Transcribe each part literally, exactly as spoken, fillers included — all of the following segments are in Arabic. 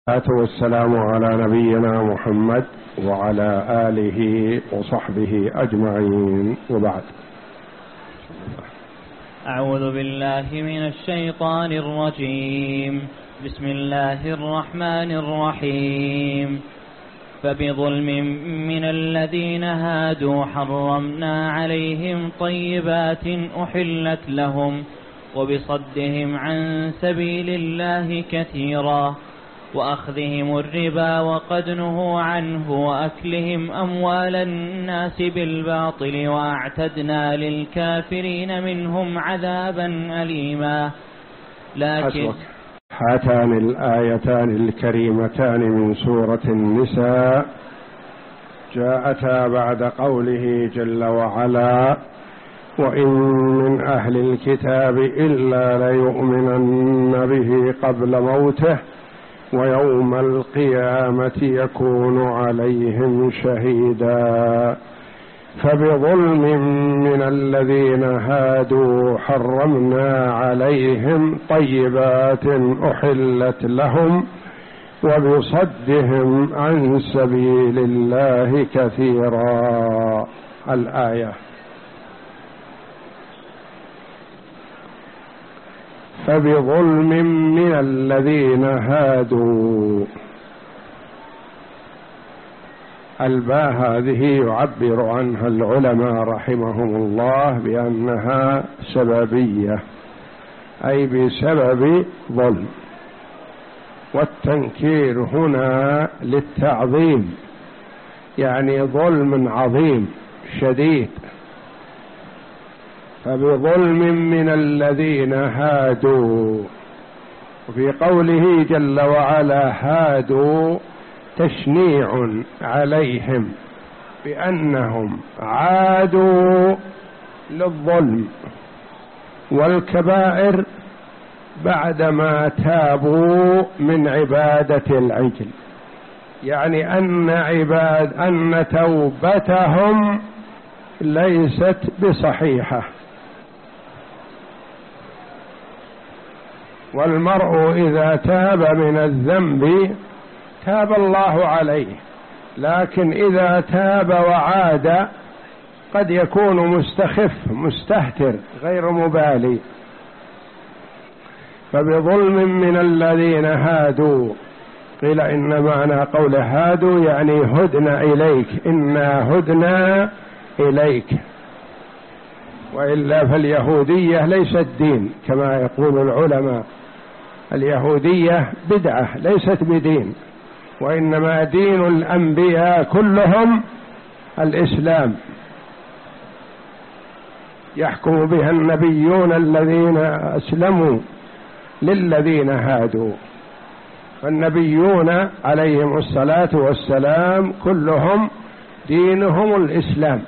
والسلام على نبينا محمد وعلى آله وصحبه أجمعين، وبعد. أعوذ بالله من الشيطان الرجيم. بسم الله الرحمن الرحيم. فبظلم من الذين هادوا حرمنا عليهم طيبات أحلت لهم وبصدهم عن سبيل الله كثيرا وأخذهم الربا وقد نهوا عنه وأكلهم أموال الناس بالباطل وأعتدنا للكافرين منهم عذابا أليما. لكن هاتان الآيتان الكريمتان من سورة النساء جاءتا بعد قوله جل وعلا: وإن من أهل الكتاب إلا ليؤمنن به قبل موته ويوم القيامة يكون عليهم شهيدا. فبظلم من الذين هادوا حرمنا عليهم طيبات أحلت لهم وبصدهم عن سبيل الله كثيرا. الآية. فبظلم من الذين هادوا، الباء هذه يعبر عنها العلماء رحمهم الله بأنها سببية، أي بسبب ظلم، والتنكير هنا للتعظيم، يعني ظلم عظيم شديد. فبظلم من الذين هادوا، وفي قوله جل وعلا هادوا تشنيع عليهم بأنهم عادوا للظلم والكبائر بعدما تابوا من عبادة العجل، يعني أن عباد أن توبتهم ليست بصحيحة. والمرء إذا تاب من الذنب تاب الله عليه، لكن إذا تاب وعاد قد يكون مستخف مستهتر غير مبالي. فبظلم من الذين هادوا، قيل إن معنى قول هادوا يعني هدنا إليك، إنا هدنا إليك، وإلا فاليهودية ليست دين كما يقول العلماء، اليهودية بدعة ليست بدين، وإنما دين الأنبياء كلهم الإسلام، يحكم بها النبيون الذين أسلموا للذين هادوا، فالنبيون عليهم الصلاة والسلام كلهم دينهم الإسلام.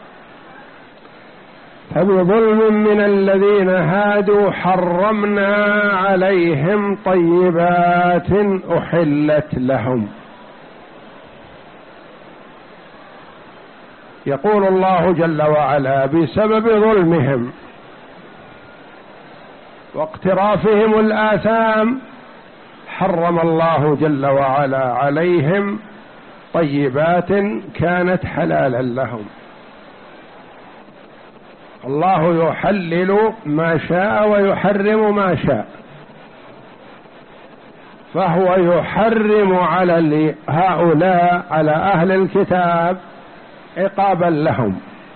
فبظلم من الذين هادوا حرمنا عليهم طيبات أحلت لهم. يقول الله جل وعلا بسبب ظلمهم واقترافهم الآثام حرم الله جل وعلا عليهم طيبات كانت حلالا لهم. الله يحلل ما شاء ويحرم ما شاء، فهو يحرم على هؤلاء على أهل الكتاب عقابا لهم،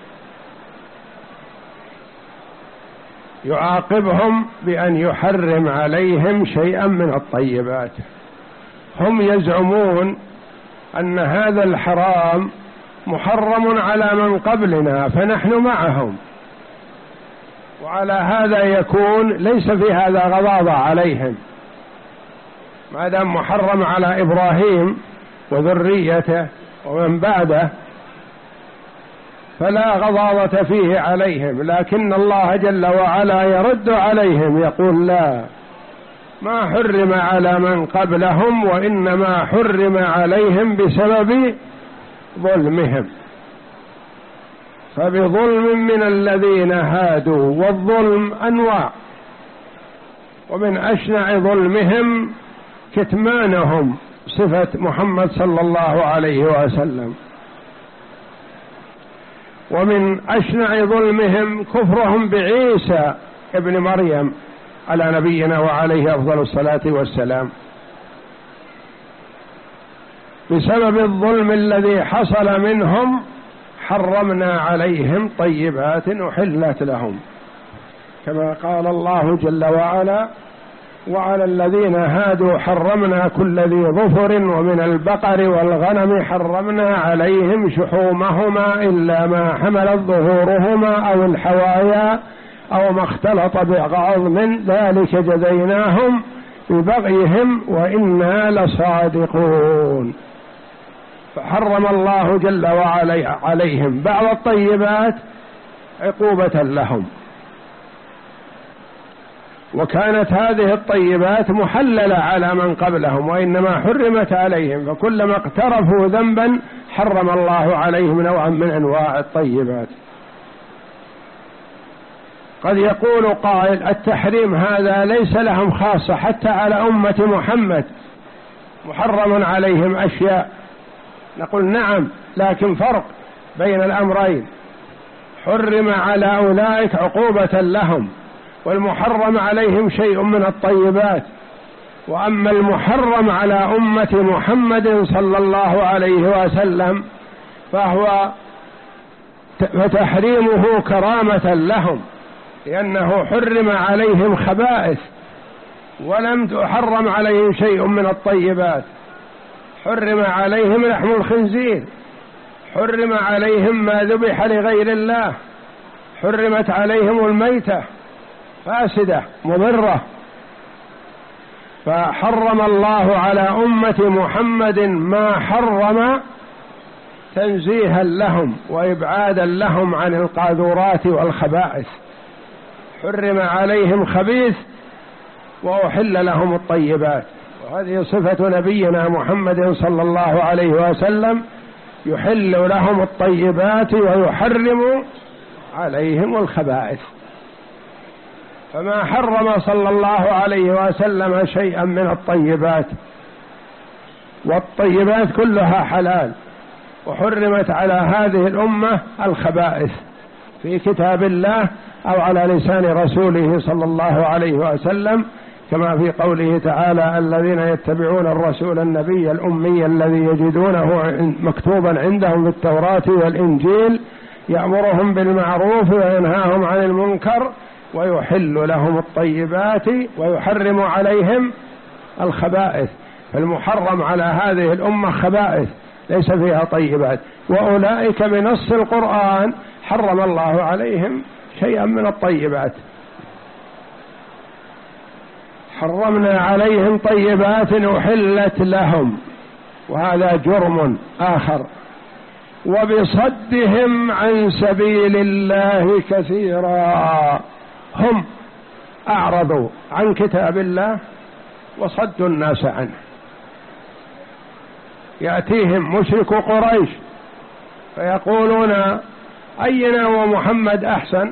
يعاقبهم بأن يحرم عليهم شيئا من الطيبات. هم يزعمون أن هذا الحرام محرم على من قبلنا فنحن معهم، وعلى هذا يكون ليس في هذا غضاضة عليهم، ما دام محرم على إبراهيم وذريته ومن بعده فلا غضاضة فيه عليهم. لكن الله جل وعلا يرد عليهم يقول لا، ما حرم على من قبلهم وإنما حرم عليهم بسبب ظلمهم. فبظلم من الذين هادوا، والظلم أنواع، ومن أشنع ظلمهم كتمانهم صفة محمد صلى الله عليه وسلم. ومن أشنع ظلمهم كفرهم بعيسى ابن مريم على نبينا وعليه أفضل الصلاة والسلام. بسبب الظلم الذي حصل منهم حرمنا عليهم طيبات أحلت لهم، كما قال الله جل وعلا: وعلى الذين هادوا حرمنا كل ذي ظفر ومن البقر والغنم حرمنا عليهم شحومهما إلا ما حملت ظهورهما أو الحوايا أو ما اختلط بعظم ذلك جزيناهم ببغيهم وإنا لصادقون. فحرم الله جل وعلا عليهم بعض الطيبات عقوبة لهم، وكانت هذه الطيبات محللة على من قبلهم وإنما حرمت عليهم، فكلما اقترفوا ذنبا حرم الله عليهم نوعا من أنواع الطيبات. قد يقول قائل: التحريم هذا ليس لهم خاصة، حتى على أمة محمد محرم عليهم أشياء. نقول: نعم، لكن فرق بين الأمرين، حرم على أولئك عقوبة لهم، والمحرم عليهم شيء من الطيبات. وأما المحرم على أمة محمد صلى الله عليه وسلم فهو فتحريمه كرامة لهم، لأنه حرم عليهم خبائث ولم تحرم عليهم شيء من الطيبات. حرم عليهم لحم الخنزير، حرم عليهم ما ذبح لغير الله، حرمت عليهم الميتة فاسدة مضرة. فحرم الله على أمة محمد ما حرم تنزيها لهم وإبعادا لهم عن القاذورات والخبائث. حرم عليهم خبيث وأحل لهم الطيبات، وهذه صفة نبينا محمد صلى الله عليه وسلم، يحل لهم الطيبات ويحرم عليهم الخبائث. فما حرم صلى الله عليه وسلم شيئا من الطيبات، والطيبات كلها حلال، وحرمت على هذه الأمة الخبائث في كتاب الله أو على لسان رسوله صلى الله عليه وسلم، كما في قوله تعالى: الذين يتبعون الرسول النبي الأمي الذي يجدونه مكتوبا عندهم في التوراة والإنجيل يأمرهم بالمعروف وينهاهم عن المنكر ويحل لهم الطيبات ويحرم عليهم الخبائث. فالمحرم على هذه الأمة خبائث ليس فيها طيبات، وأولئك بنص القرآن حرم الله عليهم شيئا من الطيبات. حرمنا عليهم طيبات أحلت لهم، وهذا جرم آخر. وبصدهم عن سبيل الله كثيرا، هم أعرضوا عن كتاب الله وصدوا الناس عنه. يأتيهم مشرك قريش فيقولون: أينا ومحمد أحسن؟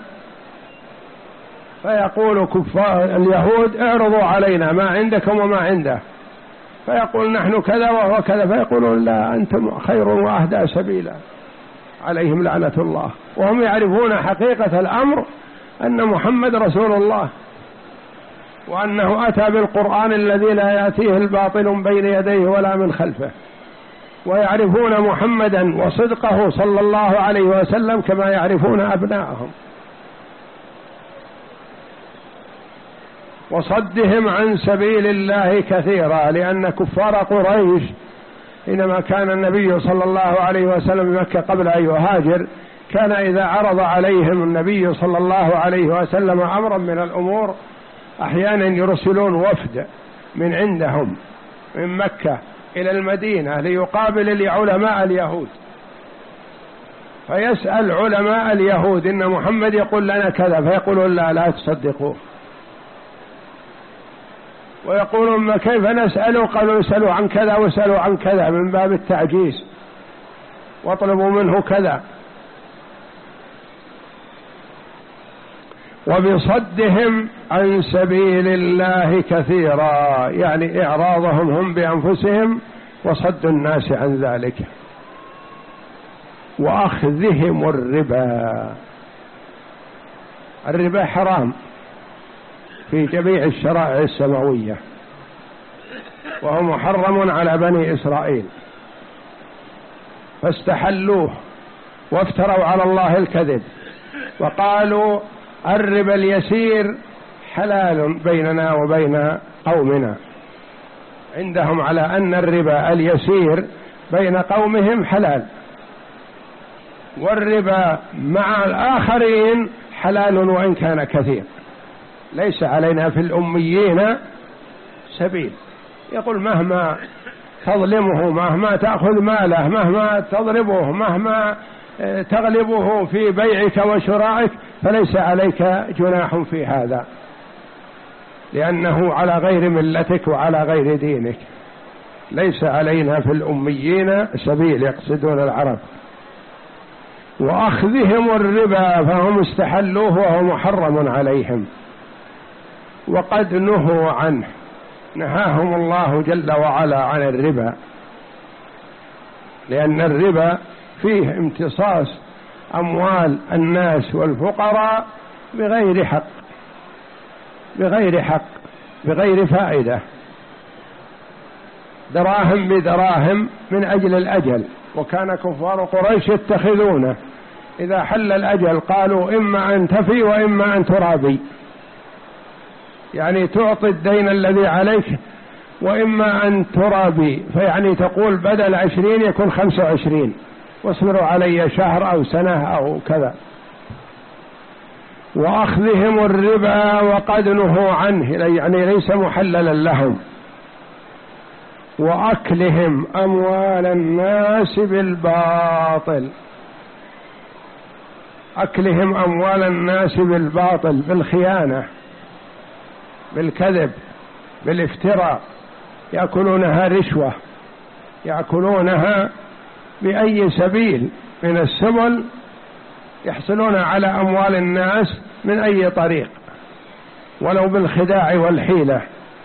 فيقول كفار اليهود: اعرضوا علينا ما عندكم وما عنده. فيقول: نحن كذا وهو كذا. فيقولون: لا، أنتم خير وأهدى سبيلا، عليهم لعنة الله. وهم يعرفون حقيقة الأمر أن محمد رسول الله، وأنه أتى بالقرآن الذي لا يأتيه الباطل من بين يديه ولا من خلفه، ويعرفون محمدا وصدقه صلى الله عليه وسلم كما يعرفون أبنائهم. وصدهم عن سبيل الله كثيرا، لأن كفار قريش حينما كان النبي صلى الله عليه وسلم بمكة قبل أن يهاجر، كان إذا عرض عليهم النبي صلى الله عليه وسلم أمرا من الأمور أحيانا يرسلون وفد من عندهم من مكة إلى المدينة ليقابل العلماء اليهود، فيسأل علماء اليهود: إن محمد يقول لنا كذا، فيقولون: لا لا تصدقوه. ويقولون: ما كيف نسأله؟ قالوا: اسألوا عن كذا واسألوا عن كذا، من باب التعجيز، واطلبوا منه كذا. وبصدهم عن سبيل الله كثيرا، يعني إعراضهم هم بأنفسهم وصد الناس عن ذلك، وأخذهم الربا. الربا حرام في جميع الشرائع السماوية، وهو محرم على بني إسرائيل، فاستحلوه وافتروا على الله الكذب وقالوا الربا اليسير حلال بيننا وبين قومنا. عندهم على أن الربا اليسير بين قومهم حلال، والربا مع الآخرين حلال وإن كان كثير. ليس علينا في الأميين سبيل. يقول مهما تظلمه، مهما تأخذ ماله، مهما تضربه، مهما تغلبه في بيعك وشرائك، فليس عليك جناح في هذا، لأنه على غير ملتك وعلى غير دينك. ليس علينا في الأميين سبيل، يقصدون العرب. وأخذهم الربا فهم استحلوه وهو محرم عليهم، وقد نهوا عنه، نهاهم الله جل وعلا عن الربا، لأن الربا فيه امتصاص أموال الناس والفقراء بغير حق، بغير حق بغير فائدة، دراهم بدراهم من أجل الأجل. وكان كفار قريش يتخذونه إذا حل الأجل قالوا إما أن تفي وإما أن ترابي، يعني تعطي الدين الذي عليك وإما أن ترابي، فيعني تقول بدل عشرين يكون خمسة وعشرين واصبروا علي شهر أو سنة أو كذا. وأخذهم الربا وقد نهوا عنه، يعني ليس محللا لهم. وأكلهم أموال الناس بالباطل، أكلهم أموال الناس بالباطل، بالخيانة، بالكذب، بالافتراء، يأكلونها رشوة، يأكلونها بأي سبيل من السبل، يحصلون على أموال الناس من أي طريق ولو بالخداع والحيلة.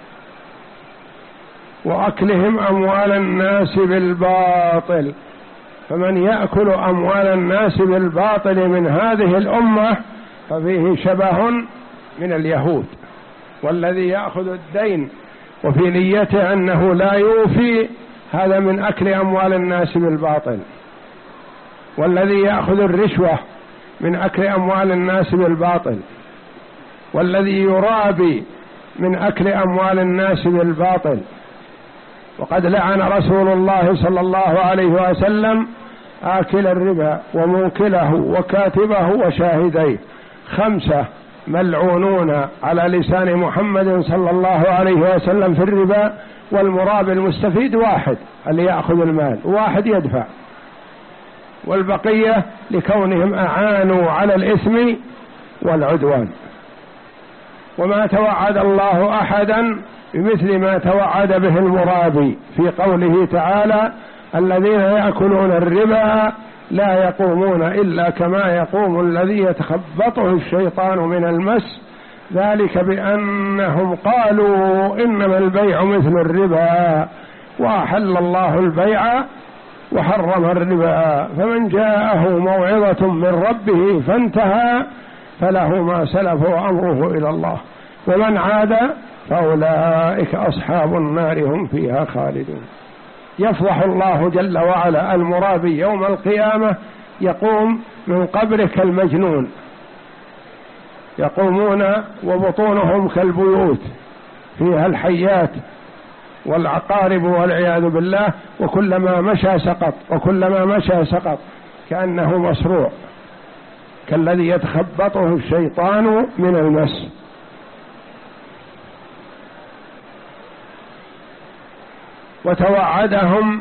وأكلهم أموال الناس بالباطل، فمن يأكل أموال الناس بالباطل من هذه الأمة ففيه شبه من اليهود. والذي يأخذ الدين وفي نيته أنه لا يوفي، هذا من أكل أموال الناس بالباطل. والذي يأخذ الرشوة من أكل أموال الناس بالباطل. والذي يرابي من أكل أموال الناس بالباطل. وقد لعن رسول الله صلى الله عليه وسلم آكل الربا وموكله وكاتبه وشاهديه، خمسة ملعونون على لسان محمد صلى الله عليه وسلم في الربا. والمرابي المستفيد واحد اللي يأخذ المال، واحد يدفع، والبقية لكونهم أعانوا على الإثم والعدوان. وما توعد الله أحدا بمثل ما توعد به المرابي في قوله تعالى: الذين يأكلون الربا لا يقومون إلا كما يقوم الذي يتخبطه الشيطان من المس، ذلك بأنهم قالوا إنما البيع مثل الربا وأحل الله البيع وحرم الربا، فمن جاءه موعظة من ربه فانتهى فله ما سلف وأمره إلى الله، ومن عاد فأولئك أصحاب النار هم فيها خالدون. يفضح الله جل وعلا المرابي يوم القيامة، يقوم من قبره كالمجنون، يقومون وبطونهم كالبيوت فيها الحيات والعقارب والعياذ بالله، وكلما مشى سقط، وكلما مشى سقط كأنه مصروع، كالذي يتخبطه الشيطان من المس. وتوعدهم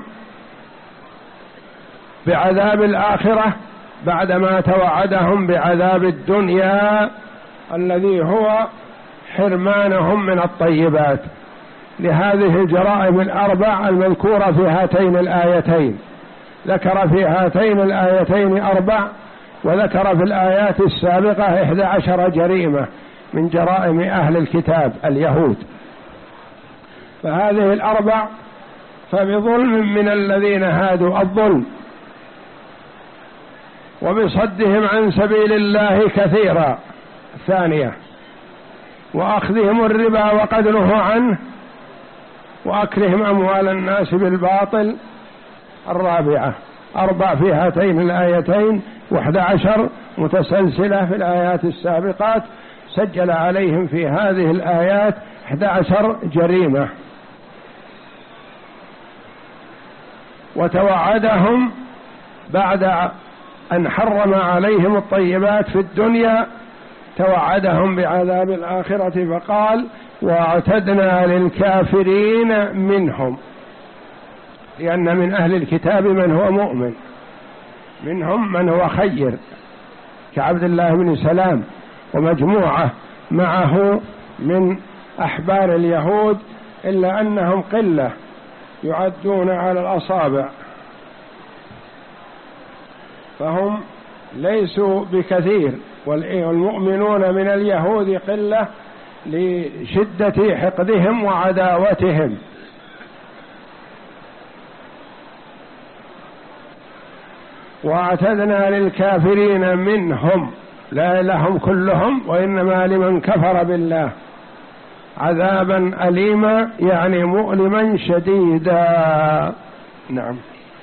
بعذاب الآخرة بعدما توعدهم بعذاب الدنيا الذي هو حرمانهم من الطيبات، لهذه الجرائم الأربع المذكورة في هاتين الآيتين. ذكر في هاتين الآيتين أربع، وذكر في الآيات السابقة إحدى عشر جريمة من جرائم أهل الكتاب اليهود. فهذه الأربع فبظلم من الذين هادوا الظلم، وبصدهم عن سبيل الله كثيرا ثانية، وأخذهم الربا وقد نهوا عنه، وأكلهم أموال الناس بالباطل الرابعة. أربع في هاتين الآيتين، واحد عشر متسلسلة في الآيات السابقات، سجل عليهم في هذه الآيات احد عشر جريمة. وتوعدهم بعد أن حرم عليهم الطيبات في الدنيا، توعدهم بعذاب الآخرة فقال: واعتدنا للكافرين منهم، لأن من أهل الكتاب من هو مؤمن، منهم من هو خير كعبد الله بن سلام ومجموعة معه من أحبار اليهود، إلا أنهم قلة يعدون على الأصابع، فهم ليسوا بكثير، والمؤمنون من اليهود قلة لشدة حقدهم وعداوتهم. واعتدنا للكافرين منهم، لا لهم كلهم، وإنما لمن كفر بالله عذابا أليما، يعني مؤلما شديدا. نعم.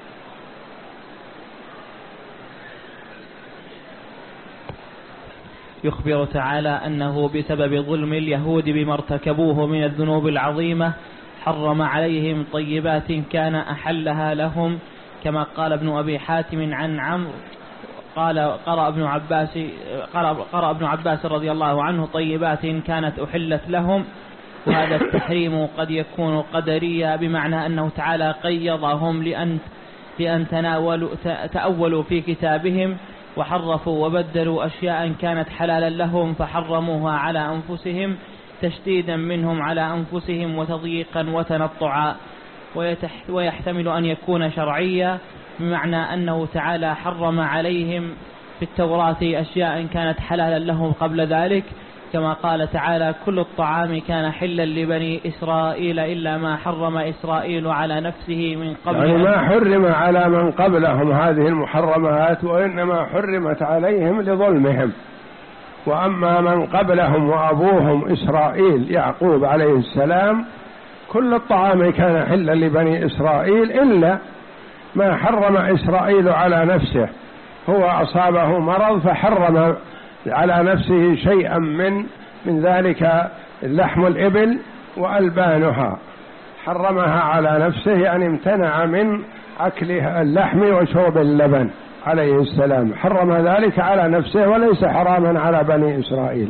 يخبر تعالى أنه بسبب ظلم اليهود بما ارتكبوه من الذنوب العظيمة حرم عليهم طيبات كان أحلها لهم، كما قال ابن أبي حاتم عن عمرو قال قرأ ابن عباس قرأ, قرأ ابن عباس رضي الله عنه: طيبات كانت أحلت لهم. وهذا التحريم قد يكون قدريا، بمعنى أنه تعالى قيضهم لأن لأن تناولوا تأولوا في كتابهم وحرفوا وبدلوا أشياء كانت حلالا لهم فحرموها على أنفسهم تشديدا منهم على أنفسهم وتضييقا وتنطعا. ويحتمل أن يكون شرعيا، بمعنى أنه تعالى حرم عليهم في التوراة أشياء كانت حلالا لهم قبل ذلك، كما قال تعالى: كل الطعام كان حلا لبني إسرائيل إلا ما حرم إسرائيل على نفسه من قبل. يعني ما حرم على من قبلهم هذه المحرمات، وإنما حرمت عليهم لظلمهم. وأما من قبلهم وأبوهم إسرائيل يعقوب عليه السلام، كل الطعام كان حلا لبني إسرائيل إلا ما حرم إسرائيل على نفسه، هو أصابه مرض فحرم على نفسه شيئا من من ذلك لحم الإبل وألبانها، حرمها على نفسه، يعني امتنع من أكل اللحم وشرب اللبن عليه السلام، حرم ذلك على نفسه وليس حراما على بني إسرائيل.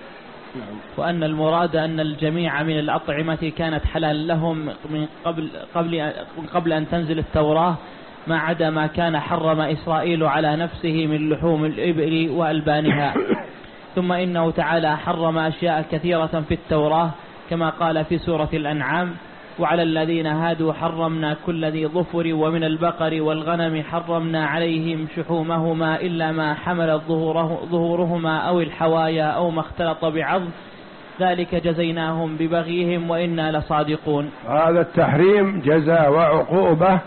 وأن المراد أن الجميع من الأطعمة كانت حلال لهم من قبل قبل قبل أن تنزل التوراة، ما عدا ما كان حرم إسرائيل على نفسه من لحوم الإبل وألبانها. ثم إنه تعالى حرم أشياء كثيرة في التوراة، كما قال في سورة الأنعام: وعلى الذين هادوا حرمنا كل ذي ظفر ومن البقر والغنم حرمنا عليهم شحومهما إلا ما حملت ظهوره ظهورهما أو الحوايا أو ما اختلط بعظم ذلك جزيناهم ببغيهم وإنا لصادقون. هذا التحريم جزاء وعقوبة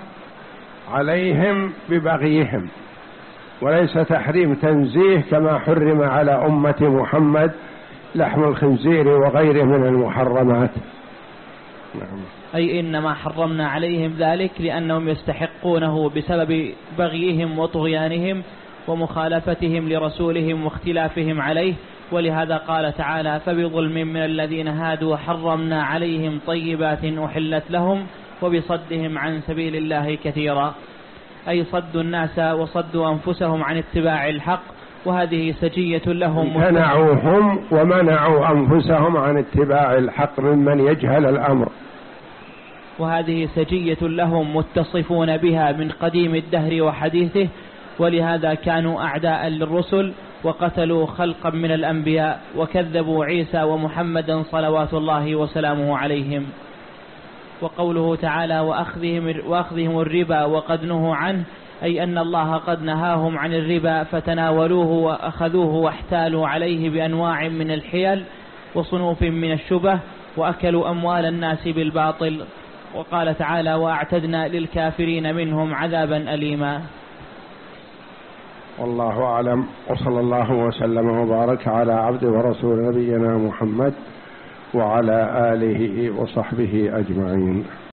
عليهم ببغيهم، وليس تحريم تنزيه كما حرم على أمة محمد لحم الخنزير وغيره من المحرمات. نعم. أي إنما حرمنا عليهم ذلك لأنهم يستحقونه بسبب بغيهم وطغيانهم ومخالفتهم لرسولهم واختلافهم عليه. ولهذا قال تعالى: فبظلم من الذين هادوا حرمنا عليهم طيبات أحلت لهم وبصدهم عن سبيل الله كثيرا، أي صدوا الناس وصدوا أنفسهم عن اتباع الحق، وهذه سجية لهم، منعوهم ومنعوا أنفسهم عن اتباع الحق ممن يجهل الأمر، وهذه سجية لهم متصفون بها من قديم الدهر وحديثه. ولهذا كانوا أعداء للرسل وقتلوا خلقا من الأنبياء وكذبوا عيسى ومحمدا صلوات الله وسلامه عليهم. وقوله تعالى: وأخذهم, وأخذهم الربا وقد نهوا عنه، أي أن الله قد نهاهم عن الربا فتناولوه وأخذوه واحتالوا عليه بأنواع من الحيل وصنوف من الشبه، وأكلوا أموال الناس بالباطل. وقال تعالى وأعتدنا للكافرين منهم عذابا أليما. والله أعلم، وصلى الله وسلم وبارك على عبد ورسول نبينا محمد وعلى آله وصحبه أجمعين.